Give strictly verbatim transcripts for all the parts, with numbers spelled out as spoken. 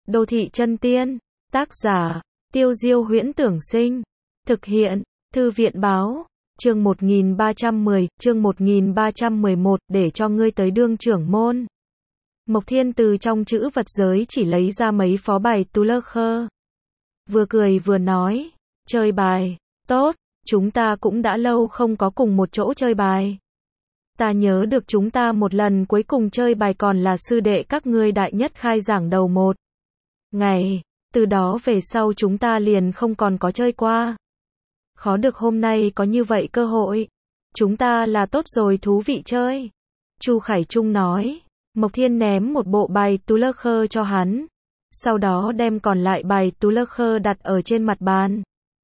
Đô thị chân tiên. Tác giả, Tiêu Diêu Huyễn Tưởng Sinh. Thực hiện, Thư viện Báo. Chương một nghìn ba trăm mười, chương một nghìn ba trăm mười một, để cho ngươi tới đương trưởng môn. Mộc Thiên từ trong chữ vật giới chỉ lấy ra mấy phó bài tu lơ khơ. Vừa cười vừa nói, chơi bài, tốt, chúng ta cũng đã lâu không có cùng một chỗ chơi bài. Ta nhớ được chúng ta một lần cuối cùng chơi bài còn là sư đệ các ngươi đại nhất khai giảng đầu một ngày, từ đó về sau chúng ta liền không còn có chơi qua. Khó được hôm nay có như vậy cơ hội. Chúng ta là tốt rồi, thú vị chơi. Chu Khải Trung nói. Mộc Thiên ném một bộ bài tu lơ khơ cho hắn. Sau đó đem còn lại bài tu lơ khơ đặt ở trên mặt bàn.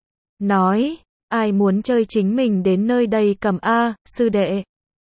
Nói, ai muốn chơi chính mình đến nơi đây cầm A, sư đệ.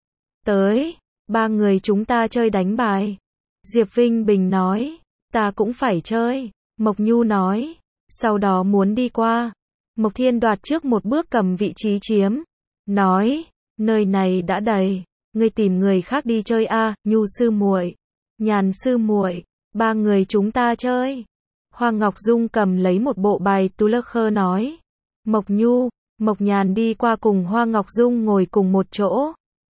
Tới, ba người chúng ta chơi đánh bài. Diệp Vinh Bình nói, ta cũng phải chơi. Mộc Nhu nói, sau đó muốn đi qua. Mộc Thiên đoạt trước một bước cầm vị trí chiếm. Nói, nơi này đã đầy, ngươi tìm người khác đi chơi a, Nhu sư muội, Nhàn sư muội, ba người chúng ta chơi. Hoa Ngọc Dung cầm lấy một bộ bài tu lơ khơ nói. Mộc Nhu, Mộc Nhàn đi qua cùng Hoa Ngọc Dung ngồi cùng một chỗ.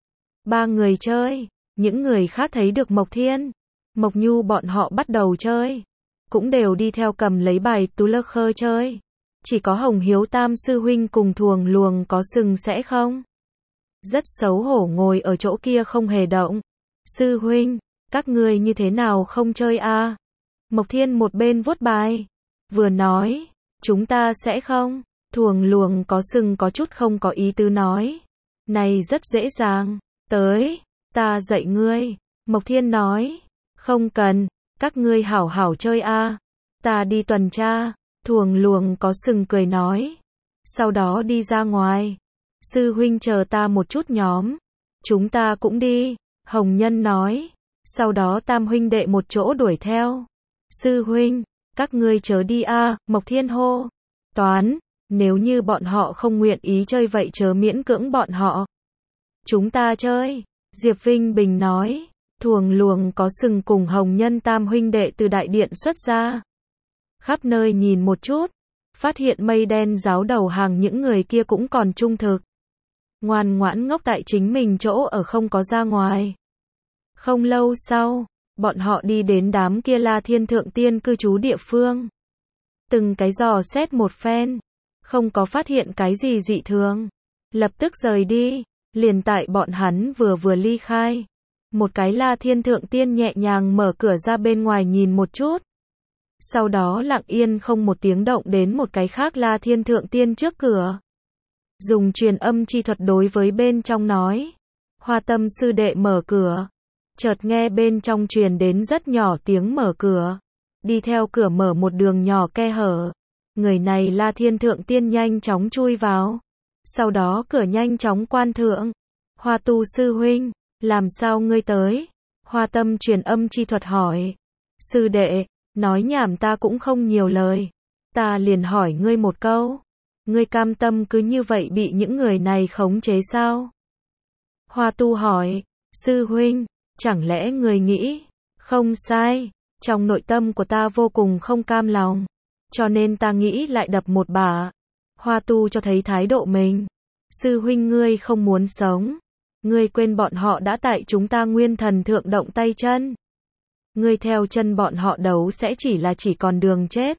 Ba người chơi, những người khác thấy được Mộc Thiên, Mộc Nhu bọn họ bắt đầu chơi, cũng đều đi theo cầm lấy bài tu lơ khơ chơi. Chỉ có Hồng Hiếu Tam sư huynh cùng Thuồng Luồng có sừng sẽ không. Rất xấu hổ ngồi ở chỗ kia không hề động. Sư huynh, các ngươi như thế nào không chơi a? Mộc Thiên một bên vuốt bài, vừa nói, chúng ta sẽ không. Thuồng Luồng có sừng có chút không có ý tứ nói, này rất dễ dàng, tới, ta dạy ngươi. Mộc Thiên nói, không cần, các ngươi hảo hảo chơi a, ta đi tuần tra. Thuồng Luồng có sừng cười nói, sau đó đi ra ngoài. Sư huynh chờ ta một chút nhóm, chúng ta cũng đi. Hồng Nhân nói, sau đó tam huynh đệ một chỗ đuổi theo. Sư huynh, các ngươi chớ đi a, Mộc Thiên hô. Toán, nếu như bọn họ không nguyện ý chơi vậy chớ miễn cưỡng bọn họ. Chúng ta chơi. Diệp Vinh Bình nói. Thuồng Luồng có sừng cùng Hồng Nhân tam huynh đệ từ đại điện xuất ra. Khắp nơi nhìn một chút, phát hiện mây đen giáo đầu hàng những người kia cũng còn trung thực. Ngoan ngoãn ngốc tại chính mình chỗ ở không có ra ngoài. Không lâu sau, bọn họ đi đến đám kia La Thiên Thượng Tiên cư trú địa phương. Từng cái dò xét một phen, không có phát hiện cái gì dị thường. Lập tức rời đi, liền tại bọn hắn vừa vừa ly khai. Một cái La Thiên Thượng Tiên nhẹ nhàng mở cửa ra bên ngoài nhìn một chút. Sau đó lặng yên không một tiếng động đến một cái khác La Thiên Thượng Tiên trước cửa. Dùng truyền âm chi thuật đối với bên trong nói. Hoa Tâm sư đệ mở cửa. Chợt nghe bên trong truyền đến rất nhỏ tiếng mở cửa. Đi theo cửa mở một đường nhỏ khe hở. Người này La Thiên Thượng Tiên nhanh chóng chui vào. Sau đó cửa nhanh chóng quan thượng. Hoa Tu sư huynh, làm sao ngươi tới? Hoa Tâm truyền âm chi thuật hỏi. Sư đệ, nói nhảm ta cũng không nhiều lời. Ta liền hỏi ngươi một câu. Ngươi cam tâm cứ như vậy bị những người này khống chế sao? Hoa Tu hỏi. Sư huynh, chẳng lẽ ngươi nghĩ? Không sai. Trong nội tâm của ta vô cùng không cam lòng. Cho nên ta nghĩ lại đập một bả. Hoa Tu cho thấy thái độ mình. Sư huynh ngươi không muốn sống. Ngươi quên bọn họ đã tại chúng ta nguyên thần thượng động tay chân. Ngươi theo chân bọn họ đấu sẽ chỉ là chỉ còn đường chết.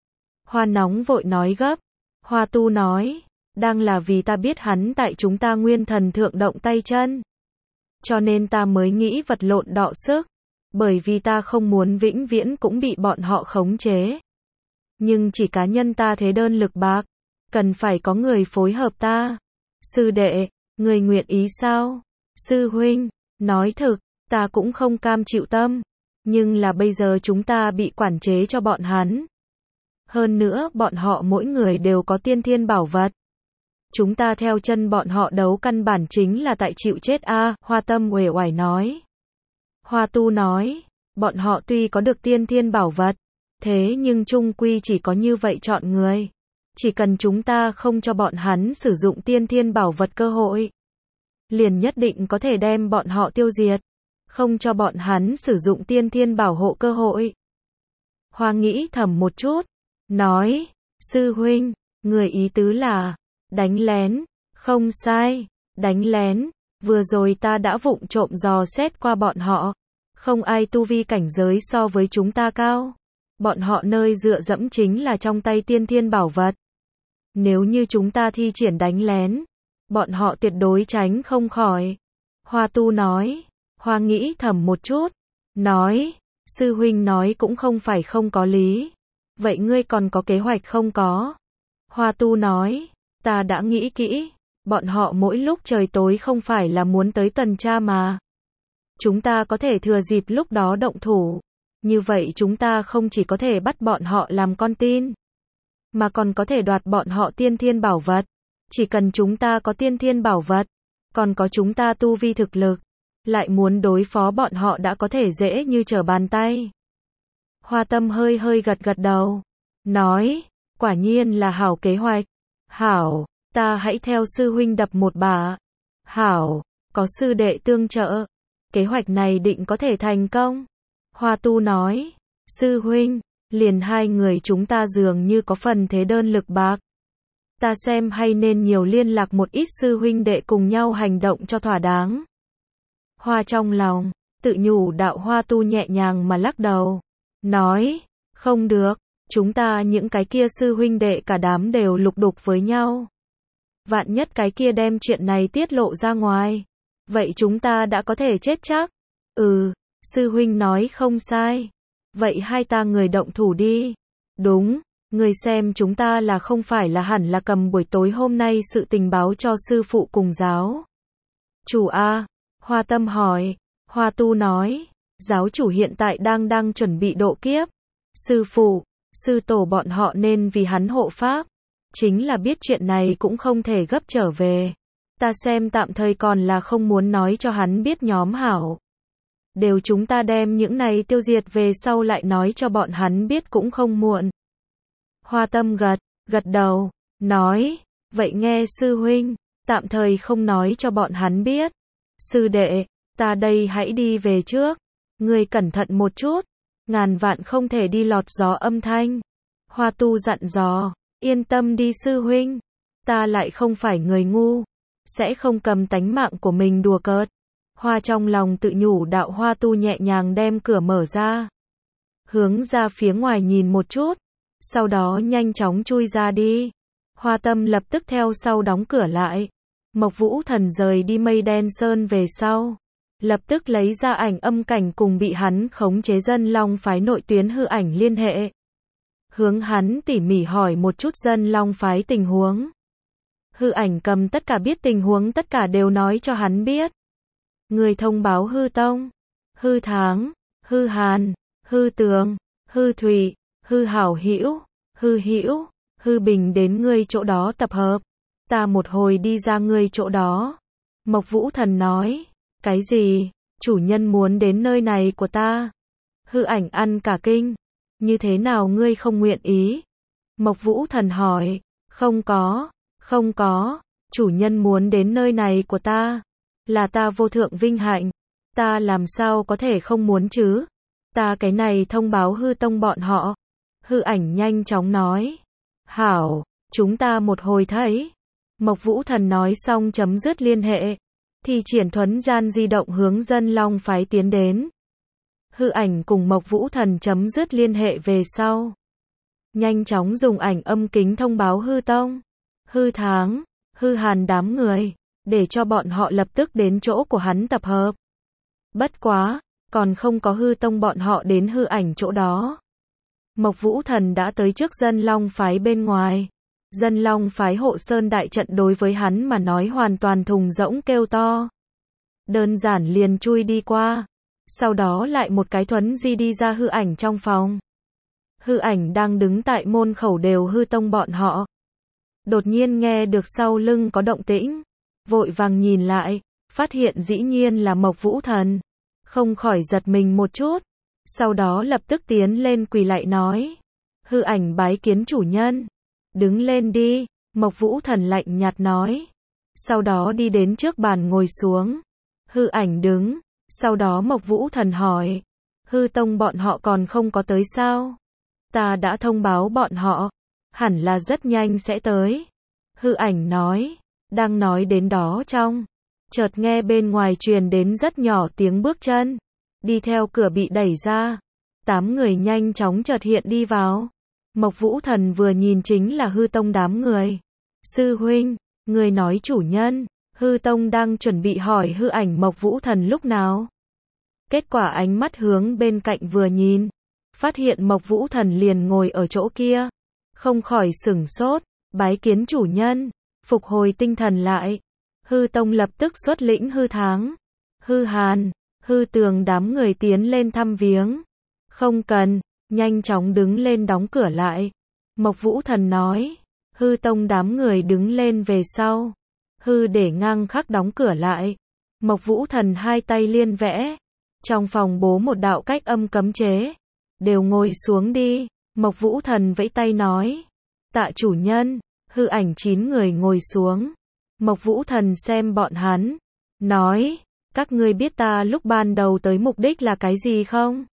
Hoa Nóng vội nói gấp. Hoa Tu nói, đang là vì ta biết hắn tại chúng ta nguyên thần thượng động tay chân. Cho nên ta mới nghĩ vật lộn đọ sức. Bởi vì ta không muốn vĩnh viễn cũng bị bọn họ khống chế. Nhưng chỉ cá nhân ta thế đơn lực bạc. Cần phải có người phối hợp ta. Sư đệ, người nguyện ý sao? Sư huynh, nói thực, ta cũng không cam chịu tâm. Nhưng là bây giờ chúng ta bị quản chế cho bọn hắn. Hơn nữa bọn họ mỗi người đều có tiên thiên bảo vật. Chúng ta theo chân bọn họ đấu căn bản chính là tại chịu chết a, à, Hoa Tâm uể oải nói. Hoa Tu nói, bọn họ tuy có được tiên thiên bảo vật, thế nhưng chung quy chỉ có như vậy chọn người. Chỉ cần chúng ta không cho bọn hắn sử dụng tiên thiên bảo vật cơ hội, liền nhất định có thể đem bọn họ tiêu diệt. Không cho bọn hắn sử dụng tiên thiên bảo hộ cơ hội, Hoa nghĩ thầm một chút, nói, sư huynh, người ý tứ là, đánh lén, không sai, đánh lén, vừa rồi ta đã vụng trộm dò xét qua bọn họ, không ai tu vi cảnh giới so với chúng ta cao, bọn họ nơi dựa dẫm chính là trong tay tiên thiên bảo vật. Nếu như chúng ta thi triển đánh lén, bọn họ tuyệt đối tránh không khỏi. Hoa Tu nói, Hoa nghĩ thầm một chút, nói, sư huynh nói cũng không phải không có lý. Vậy ngươi còn có kế hoạch không có? Hoa Tu nói, ta đã nghĩ kỹ, bọn họ mỗi lúc trời tối không phải là muốn tới tuần tra mà. Chúng ta có thể thừa dịp lúc đó động thủ. Như vậy chúng ta không chỉ có thể bắt bọn họ làm con tin, mà còn có thể đoạt bọn họ tiên thiên bảo vật. Chỉ cần chúng ta có tiên thiên bảo vật, còn có chúng ta tu vi thực lực, lại muốn đối phó bọn họ đã có thể dễ như trở bàn tay. Hoa Tâm hơi hơi gật gật đầu, nói, quả nhiên là hảo kế hoạch. Hảo, ta hãy theo sư huynh đập một bả. Hảo, có sư đệ tương trợ, kế hoạch này định có thể thành công. Hoa Tu nói, sư huynh, liền hai người chúng ta dường như có phần thế đơn lực bạc. Ta xem hay nên nhiều liên lạc một ít sư huynh đệ cùng nhau hành động cho thỏa đáng. Hoa trong lòng, tự nhủ đạo Hoa Tu nhẹ nhàng mà lắc đầu, nói, không được, chúng ta những cái kia sư huynh đệ cả đám đều lục đục với nhau. Vạn nhất cái kia đem chuyện này tiết lộ ra ngoài, vậy chúng ta đã có thể chết chắc. Ừ, sư huynh nói không sai. Vậy hai ta người động thủ đi. Đúng, người xem chúng ta là không phải là hẳn là cầm buổi tối hôm nay sự tình báo cho sư phụ cùng giáo chủ a? Hoa Tâm hỏi. Hoa Tu nói, giáo chủ hiện tại đang đang chuẩn bị độ kiếp. Sư phụ, sư tổ bọn họ nên vì hắn hộ pháp. Chính là biết chuyện này cũng không thể gấp trở về. Ta xem tạm thời còn là không muốn nói cho hắn biết nhóm hảo. Đều chúng ta đem những này tiêu diệt về sau lại nói cho bọn hắn biết cũng không muộn. Hoa Tâm gật, gật đầu, nói, vậy nghe sư huynh, tạm thời không nói cho bọn hắn biết. Sư đệ, ta đây hãy đi về trước, ngươi cẩn thận một chút, ngàn vạn không thể đi lọt gió âm thanh. Hoa Tu dặn dò, yên tâm đi sư huynh, ta lại không phải người ngu, sẽ không cầm tánh mạng của mình đùa cợt. Hoa trong lòng tự nhủ đạo Hoa Tu nhẹ nhàng đem cửa mở ra, hướng ra phía ngoài nhìn một chút, sau đó nhanh chóng chui ra đi. Hoa Tâm lập tức theo sau đóng cửa lại. Mộc Vũ Thần rời đi Mây Đen Sơn về sau, lập tức lấy ra ảnh âm cảnh cùng bị hắn khống chế Dân Long phái nội tuyến hư ảnh liên hệ, hướng hắn tỉ mỉ hỏi một chút Dân Long phái tình huống. Hư ảnh cầm tất cả biết tình huống tất cả đều nói cho hắn biết. Người thông báo hư tông, hư tháng, hư hàn, hư tường, hư thủy, hư hảo hữu, hư hữu, hư bình đến ngươi chỗ đó tập hợp. Ta một hồi đi ra ngươi chỗ đó. Mộc Vũ Thần nói, cái gì? Chủ nhân muốn đến nơi này của ta? Hư ảnh ăn cả kinh. Như thế nào ngươi không nguyện ý? Mộc Vũ Thần hỏi, không có, không có, chủ nhân muốn đến nơi này của ta. Là ta vô thượng vinh hạnh. Ta làm sao có thể không muốn chứ? Ta cái này thông báo hư tông bọn họ. Hư ảnh nhanh chóng nói. Hảo, chúng ta một hồi thấy. Mộc Vũ Thần nói xong chấm dứt liên hệ. Thì triển thuấn gian di động hướng Dân Long phái tiến đến. Hư ảnh cùng Mộc Vũ Thần chấm dứt liên hệ về sau. Nhanh chóng dùng ảnh âm kính thông báo hư tông, hư tháng, hư hàn đám người, để cho bọn họ lập tức đến chỗ của hắn tập hợp. Bất quá, còn không có hư tông bọn họ đến hư ảnh chỗ đó. Mộc Vũ Thần đã tới trước Dân Long phái bên ngoài. Dân Long phái hộ sơn đại trận đối với hắn mà nói hoàn toàn thùng rỗng kêu to. Đơn giản liền chui đi qua. Sau đó lại một cái thuấn di đi ra hư ảnh trong phòng. Hư ảnh đang đứng tại môn khẩu đều hư tông bọn họ. Đột nhiên nghe được sau lưng có động tĩnh. Vội vàng nhìn lại, phát hiện dĩ nhiên là Mộc Vũ Thần. Không khỏi giật mình một chút. Sau đó lập tức tiến lên quỳ lại nói. Hư ảnh bái kiến chủ nhân. Đứng lên đi, Mộc Vũ Thần lạnh nhạt nói. Sau đó đi đến trước bàn ngồi xuống. Hư ảnh đứng. Sau đó Mộc Vũ Thần hỏi. Hư tông bọn họ còn không có tới sao? Ta đã thông báo bọn họ, hẳn là rất nhanh sẽ tới. Hư ảnh nói, đang nói đến đó trong, chợt nghe bên ngoài truyền đến rất nhỏ tiếng bước chân, đi theo cửa bị đẩy ra, tám người nhanh chóng chợt hiện đi vào. Mộc Vũ Thần vừa nhìn chính là Hư Tông đám người. Sư huynh, người nói chủ nhân. Hư Tông đang chuẩn bị hỏi hư ảnh Mộc Vũ Thần lúc nào. Kết quả ánh mắt hướng bên cạnh vừa nhìn, phát hiện Mộc Vũ Thần liền ngồi ở chỗ kia, không khỏi sửng sốt, bái kiến chủ nhân, phục hồi tinh thần lại. Hư Tông lập tức xuất lĩnh Hư Tháng, Hư Hàn, Hư Tường đám người tiến lên thăm viếng. Không cần, nhanh chóng đứng lên đóng cửa lại. Mộc Vũ Thần nói. Hư Tông đám người đứng lên về sau. Hư để ngang khắc đóng cửa lại. Mộc Vũ Thần hai tay liên vẽ. Trong phòng bố một đạo cách âm cấm chế. Đều ngồi xuống đi. Mộc Vũ Thần vẫy tay nói. Tạ chủ nhân. Hư ảnh chín người ngồi xuống. Mộc Vũ Thần xem bọn hắn. Nói. Các ngươi biết ta lúc ban đầu tới mục đích là cái gì không?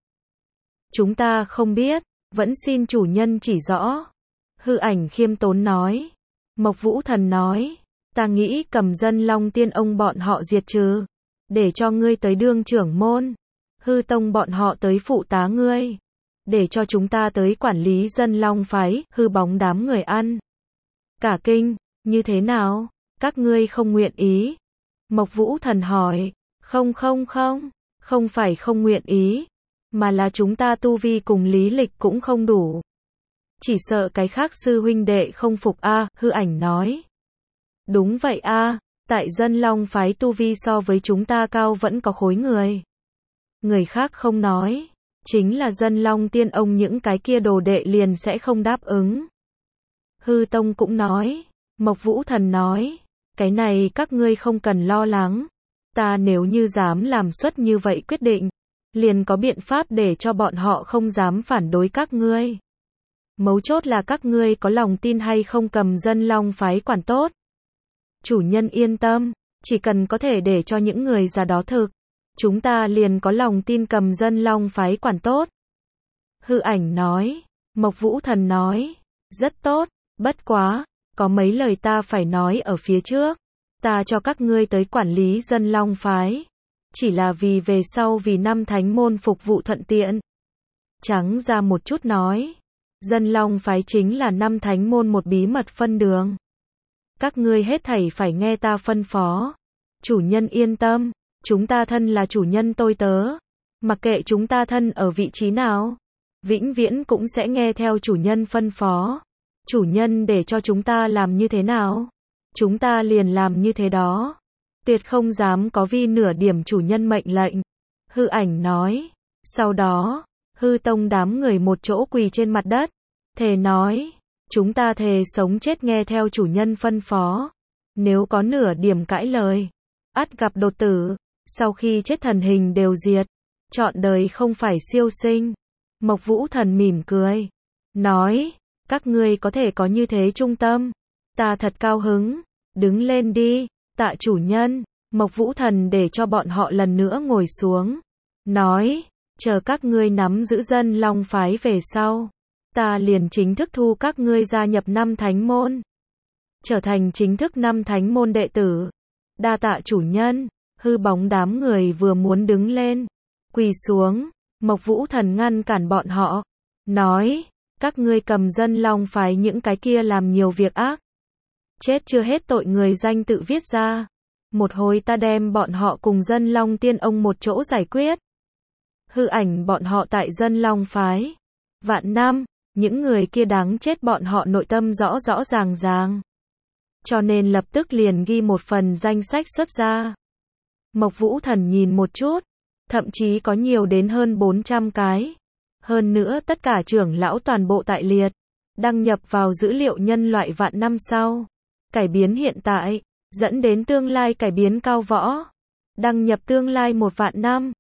Chúng ta không biết. Vẫn xin chủ nhân chỉ rõ. Hư ảnh khiêm tốn nói. Mộc Vũ Thần nói. Ta nghĩ cầm Dân Long Tiên ông bọn họ diệt trừ. Để cho ngươi tới đương trưởng môn. Hư Tông bọn họ tới phụ tá ngươi. Để cho chúng ta tới quản lý Dân Long phái. Hư bóng đám người ăn. Cả kinh, như thế nào? Các ngươi không nguyện ý. Mộc Vũ Thần hỏi. Không không không. Không phải không nguyện ý. Mà là chúng ta tu vi cùng lý lịch cũng không đủ. Chỉ sợ cái khác sư huynh đệ không phục a. Hư ảnh nói. Đúng vậy a. Tại Dân Long phái tu vi so với chúng ta cao vẫn có khối người. Người khác không nói. Chính là Dân Long Tiên ông những cái kia đồ đệ liền sẽ không đáp ứng. Hư Tông cũng nói. Mộc Vũ Thần nói. Cái này các ngươi không cần lo lắng. Ta nếu như dám làm suất như vậy quyết định, liền có biện pháp để cho bọn họ không dám phản đối các ngươi. Mấu chốt là các ngươi có lòng tin hay không cầm Dân Long phái quản tốt. Chủ nhân yên tâm, chỉ cần có thể để cho những người già đó thực, chúng ta liền có lòng tin cầm Dân Long phái quản tốt. Hư ảnh nói. Mộc Vũ Thần nói. Rất tốt, bất quá, có mấy lời ta phải nói ở phía trước. Ta cho các ngươi tới quản lý Dân Long phái. Chỉ là vì về sau vì năm thánh môn phục vụ thuận tiện. Trắng ra một chút nói. Dân Long phái chính là năm thánh môn một bí mật phân đường. Các ngươi hết thảy phải nghe ta phân phó. Chủ nhân yên tâm, chúng ta thân là chủ nhân tôi tớ. Mặc kệ chúng ta thân ở vị trí nào, vĩnh viễn cũng sẽ nghe theo chủ nhân phân phó. Chủ nhân để cho chúng ta làm như thế nào, chúng ta liền làm như thế đó. Tuyệt không dám có vi nửa điểm chủ nhân mệnh lệnh. Hư ảnh nói. Sau đó, Hư Tông đám người một chỗ quỳ trên mặt đất. Thề nói. Chúng ta thề sống chết nghe theo chủ nhân phân phó. Nếu có nửa điểm cãi lời, ắt gặp đột tử. Sau khi chết thần hình đều diệt. Trọn đời không phải siêu sinh. Mộc Vũ Thần mỉm cười. Nói. Các ngươi có thể có như thế trung tâm. Ta thật cao hứng. Đứng lên đi. Tạ chủ nhân. Mộc Vũ Thần để cho bọn họ lần nữa ngồi xuống. Nói. Chờ các ngươi nắm giữ Dân Long phái về sau, ta liền chính thức thu các ngươi gia nhập năm thánh môn. Trở thành chính thức năm thánh môn đệ tử. Đa tạ chủ nhân. Hư bóng đám người vừa muốn đứng lên, quỳ xuống. Mộc Vũ Thần ngăn cản bọn họ. Nói. Các ngươi cầm Dân Long phái những cái kia làm nhiều việc ác. Chết chưa hết tội người danh tự viết ra. Một hồi ta đem bọn họ cùng Dân Long Tiên ông một chỗ giải quyết. Hư ảnh bọn họ tại Dân Long phái. Vạn năm, những người kia đáng chết bọn họ nội tâm rõ rõ ràng ràng. Cho nên lập tức liền ghi một phần danh sách xuất ra. Mộc Vũ Thần nhìn một chút, thậm chí có nhiều đến hơn bốn trăm cái. Hơn nữa tất cả trưởng lão toàn bộ tại liệt, đăng nhập vào dữ liệu nhân loại vạn năm sau. Cải biến hiện tại, dẫn đến tương lai cải biến cao võ. Đăng nhập tương lai một vạn năm.